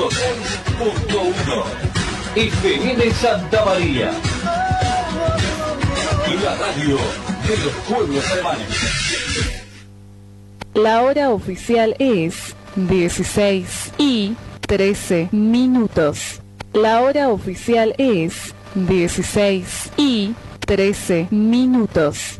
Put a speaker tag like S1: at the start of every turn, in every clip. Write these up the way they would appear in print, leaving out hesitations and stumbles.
S1: 100.1 FM Santa María. La radio de los pueblos alemanes.
S2: La hora oficial es 16:13. La hora oficial es 16:13.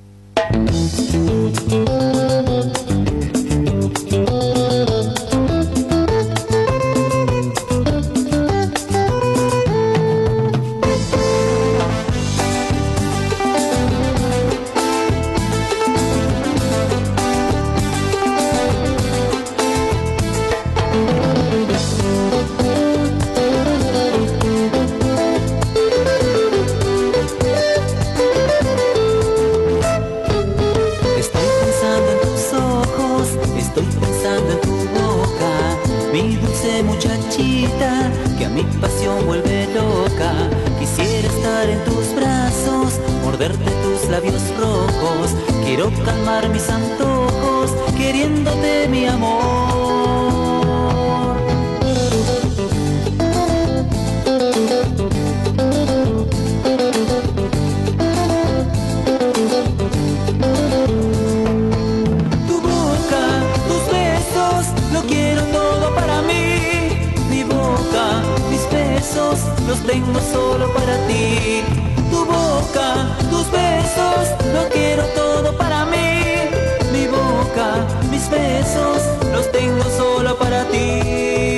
S3: Que a mi pasión vuelve loca. Quisiera estar en tus brazos, morderte tus labios rojos. Quiero calmar mis antojos, queriéndote mi amor. Tu boca, tus besos, lo quiero todo para mí. Mis besos los tengo solo para ti. Tu boca, tus besos, lo quiero todo para mí. Mi boca, mis besos los tengo solo para ti.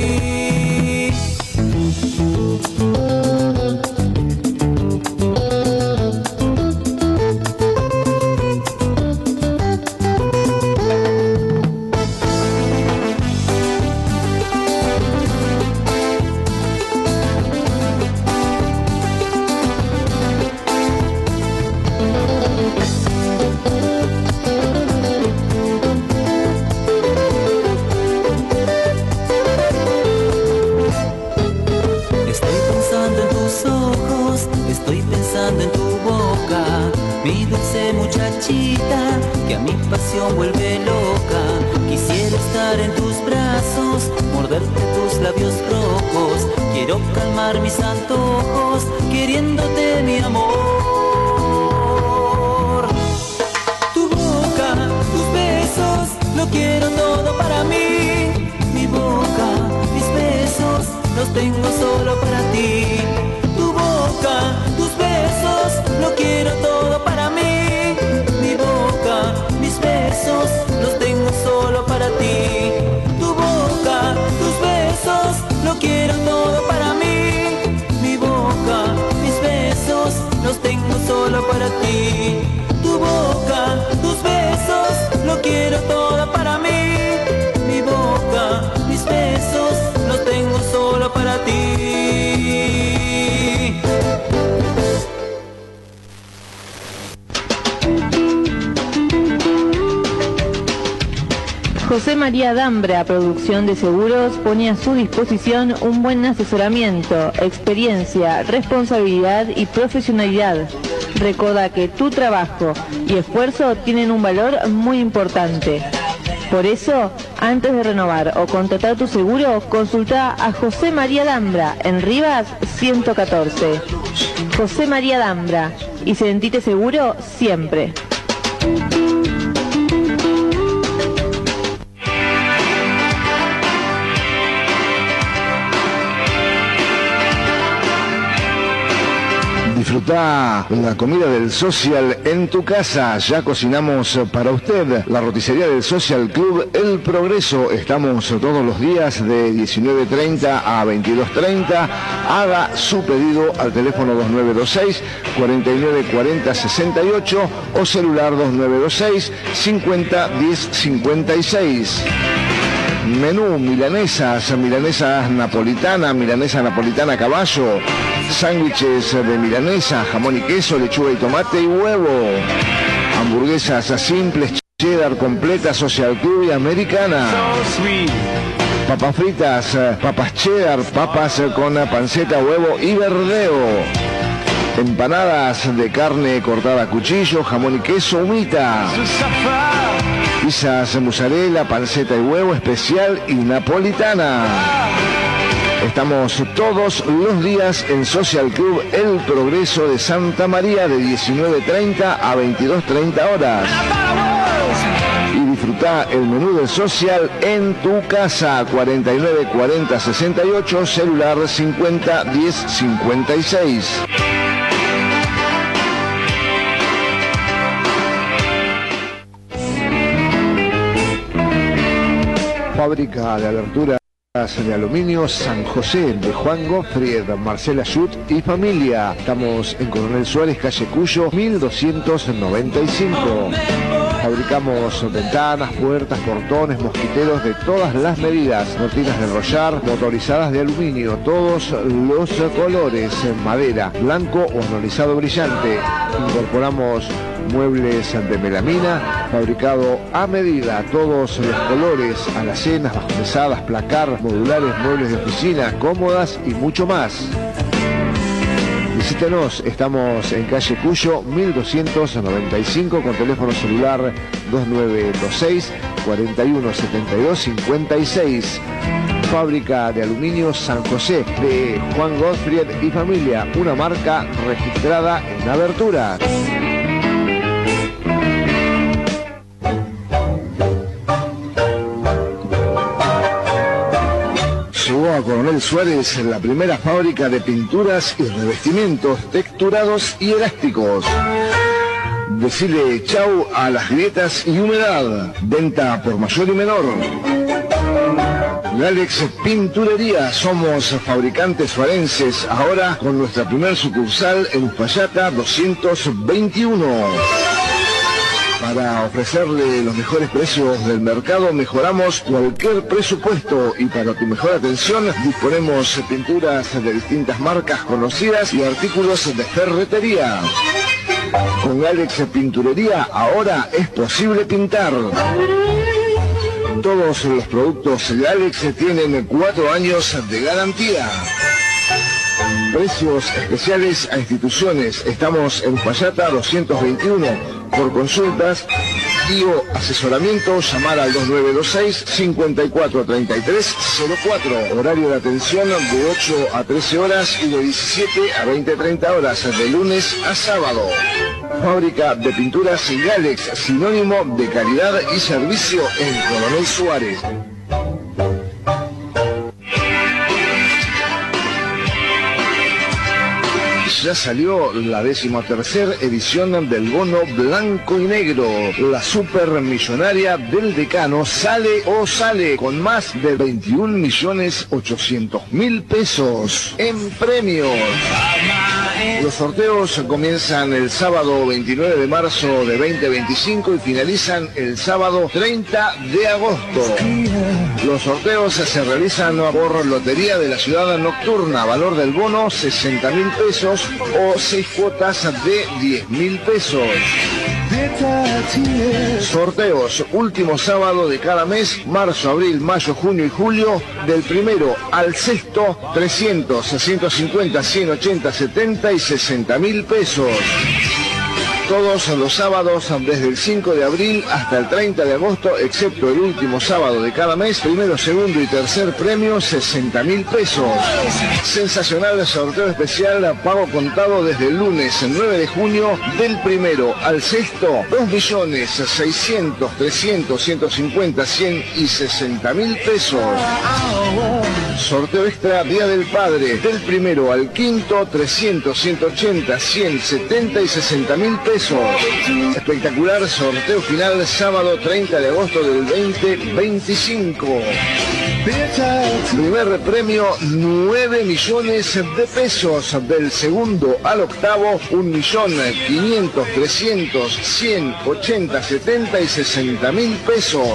S3: Que a mi pasión vuelve loca. Quisiera estar en tus brazos, morderte tus labios rojos. Quiero calmar mis antojos, queriéndote mi amor. Tu boca, tus besos, lo quiero todo para mí. Mi boca, mis besos, los tengo solo para ti. Tu boca, tus besos, lo quiero todo para mí. Mis besos los tengo solo para ti. Tu boca, tus besos, lo quiero todo para mí. Mi boca, mis besos los tengo solo para ti. Tu boca, tus besos, lo quiero todo para mí. Mi boca, mis besos los tengo solo para ti.
S2: José María Dambra, Producción de Seguros, pone a su disposición un buen asesoramiento, experiencia, responsabilidad y profesionalidad. Recordá que tu trabajo y esfuerzo tienen un valor muy importante. Por eso, antes de renovar o contratar tu seguro, consulta a José María Dambra en Rivas 114. José María Dambra, y sentite seguro siempre.
S4: Disfrutá la comida del Social en tu casa. Ya cocinamos para usted. La roticería del Social Club El Progreso. Estamos todos los días de 19:30 a 22:30. Haga su pedido al teléfono 2926 4940 68 o celular 2926 50 10 56. Menú: milanesa napolitana, milanesa napolitana a caballo, sándwiches de milanesa, jamón y queso, lechuga y tomate y huevo, hamburguesas simples, cheddar completa, Social Club y americana, papas fritas, papas cheddar, papas con panceta, huevo y verdeo, empanadas de carne cortada a cuchillo, jamón y queso, humita, pizzas mozzarella, panceta y huevo especial y napolitana. Estamos todos los días en Social Club El Progreso de Santa María de 19:30 a 22:30 horas. Y disfruta el menú del Social en tu casa. 49 40 68, celular 50 10 56. Fábrica de aberturas de aluminio San José, de Juan Gottfried, Marcela Schut y familia. Estamos en Coronel Suárez, calle Cuyo, 1295. Fabricamos ventanas, puertas, portones, mosquiteros de todas las medidas, cortinas de enrollar, motorizadas de aluminio, todos los colores, madera, blanco o anodizado brillante. Incorporamos muebles de melamina, fabricado a medida, todos los colores, alacenas, bajomesadas, placar, modulares, muebles de oficina, cómodas y mucho más. Visítenos, estamos en calle Cuyo, 1295, con teléfono celular 2926 4172 56. Fábrica de aluminio San José, de Juan Gottfried y familia, una marca registrada en aberturas. Llegó a Coronel Suárez la primera fábrica de pinturas y revestimientos texturados y elásticos. Decile chau a las grietas y humedad. Venta por mayor y menor. Galex Pinturería, somos fabricantes suarenses, ahora con nuestra primer sucursal en Uspallata 221. Para ofrecerle los mejores precios del mercado, mejoramos cualquier presupuesto, y para tu mejor atención disponemos pinturas de distintas marcas conocidas y artículos de ferretería. Con Alex Pinturería ahora es posible pintar. Todos los productos de Alex tienen 4 años de garantía. Precios especiales a instituciones. Estamos en Uspallata 221. Por consultas y o asesoramiento, llamar al 2926 543304. Horario de atención de 8 a 13 horas y de 17 a 20-30 horas, de lunes a sábado. Fábrica de pinturas Galex, sinónimo de calidad y servicio en Coronel Suárez. Ya salió la 13ª edición del bono blanco y negro. La supermillonaria del Decano sale con más de 21.800.000 pesos en premios. Los sorteos comienzan el sábado 29 de marzo de 2025 y finalizan el sábado 30 de agosto. Los sorteos se realizan por Lotería de la Ciudad Nocturna. Valor del bono 60.000 pesos o 6 cuotas de 10.000 pesos. Sorteos último sábado de cada mes, marzo, abril, mayo, junio y julio, del primero al sexto, 300, 150, 180, 70 y 60.000 pesos. Todos los sábados desde el 5 de abril hasta el 30 de agosto, excepto el último sábado de cada mes, primero, segundo y tercer premio, 60.000 pesos. Sensacional sorteo especial, pago contado desde el lunes 9 de junio, del primero al sexto, 2.600.000, 300, 150, 100 y 60.000 pesos. Sorteo extra Día del Padre, del primero al quinto, 300, 180, 100, 70 y 60.000 pesos. Espectacular sorteo final sábado 30 de agosto del 2025. Primer premio 9 millones de pesos. Del segundo al octavo 1.500.000, 300, 100, 80, 70 y 60.000 pesos.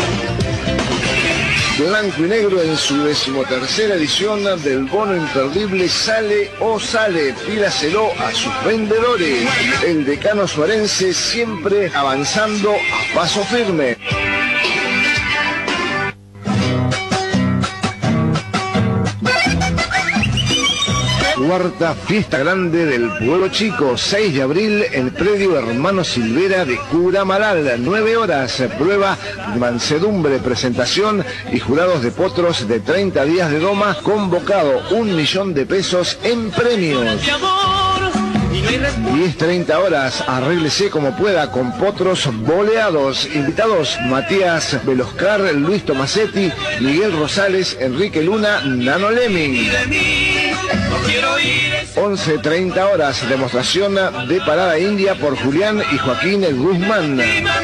S4: Blanco y negro en su 13ª edición del bono imperdible Sale o Sale. Pídaselo a sus vendedores. El Decano Suarense siempre avanzando a paso firme. cuarta fiesta grande del Pueblo Chico, 6 de abril, el predio Hermano Silvera de Curamaral, 9 horas, prueba de mansedumbre, presentación y jurados de potros de 30 días de doma, convocado 1 millón de pesos en premios. 10:30 horas, arréglese como pueda con potros boleados. Invitados: Matías Veloscar, Luis Tomasetti, Miguel Rosales, Enrique Luna, Nano Lemming. 11:30 horas, demostración de parada india por Julián y Joaquín el Guzmán.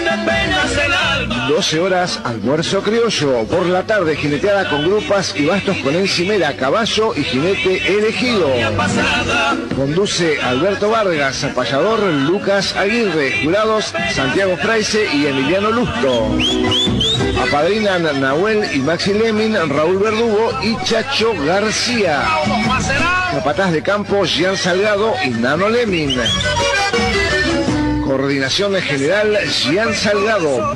S4: 12 horas, almuerzo criollo. Por la tarde, jineteada con grupas y bastos con encimera, caballo y jinete elegido. Conduce Alberto Vargas, payador Lucas Aguirre, jurados Santiago Fraise y Emiliano Lusto. Apadrinan Nahuel y Maxi Lemming, Raúl Verdugo y Chacho García. Capataz de campo Gian Salgado y Nano Lemming. Coordinación general Gian Salgado,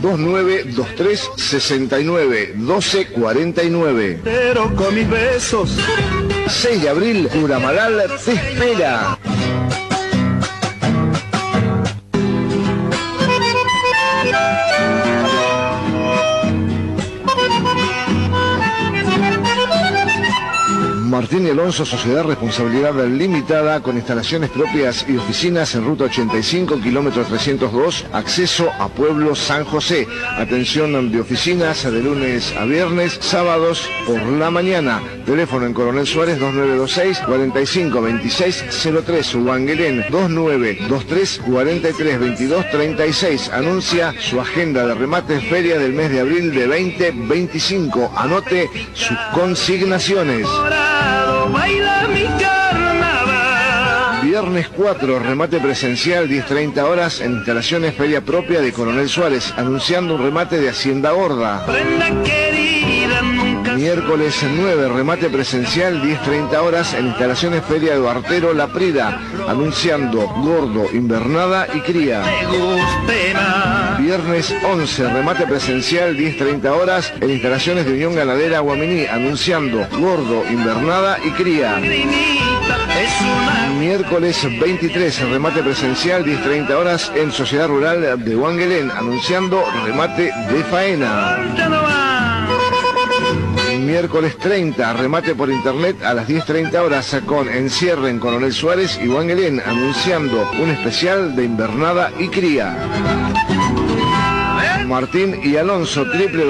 S4: 2923691249.
S3: Pero con mis besos.
S4: 6 de abril, Curamaral te espera. Martín y Alonso, Sociedad Responsabilidad Limitada, con instalaciones propias y oficinas en Ruta 85, kilómetro 302, acceso a Pueblo San José. Atención de oficinas de lunes a viernes, sábados por la mañana. Teléfono en Coronel Suárez 2926-452603, Huanguelén 2923-432236. Anuncia su agenda de remate feria del mes de abril de 2025. Anote sus consignaciones.
S3: Baila mi carnaval.
S4: Viernes 4, remate presencial, 10:30 horas, en instalaciones feria propia de Coronel Suárez, anunciando un remate de Hacienda Gorda.
S3: Prenda querida, nunca.
S4: Miércoles 9, remate presencial, 10:30 horas, en instalaciones feria de Bartero La Prida, anunciando gordo, invernada y cría.
S3: Me guste más.
S4: Viernes 11, remate presencial, 10:30 horas, en instalaciones de Unión Ganadera Guaminí, anunciando gordo, invernada y cría.
S3: Es una.
S4: Miércoles 23, remate presencial, 10:30 horas, en Sociedad Rural de Huanguelén, anunciando remate de faena.
S3: Ya no va.
S4: Miércoles 30, remate por internet a las 10:30 horas, con encierre en Coronel Suárez y Huanguelén, anunciando un especial de invernada y cría. Martín y Alonso,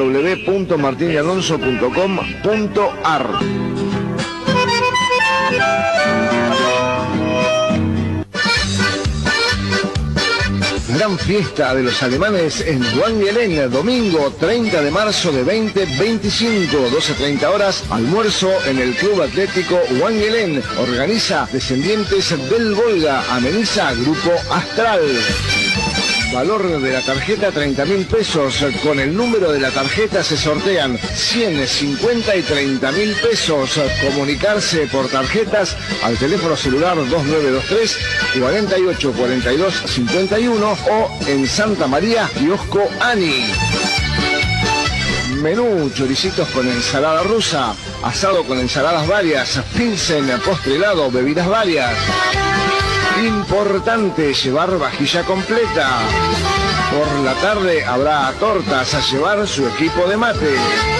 S4: www.martinyalonso.com.ar. Gran fiesta de los alemanes en Huanguelén, domingo 30 de marzo de 2025, 12:30 horas, almuerzo en el Club Atlético Huanguelén. Organiza Descendientes del Volga, ameniza Grupo Astral. Valor de la tarjeta 30.000 pesos. Con el número de la tarjeta se sortean 100, 50 y 30.000 pesos. Comunicarse por tarjetas al teléfono celular 2923 48 42 51 o en Santa María, kiosco Ani. Menú: choricitos con ensalada rusa, asado con ensaladas varias, pilsen, postre helado, bebidas varias. Importante llevar vajilla completa. Por la tarde habrá tortas, a llevar su equipo de mate.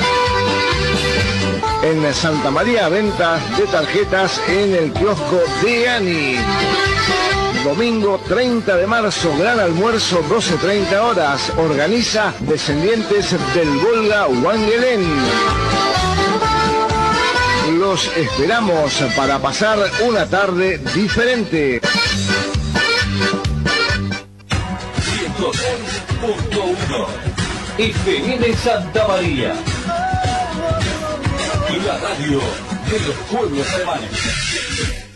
S4: En Santa María, venta de tarjetas en el kiosco de Ani. Domingo 30 de marzo, gran almuerzo, 12:30 horas. Organiza Descendientes del Volga Huanguelén. Los esperamos para pasar una tarde diferente.
S1: 106.1 FM Santa María. La radio de los pueblos alemanes.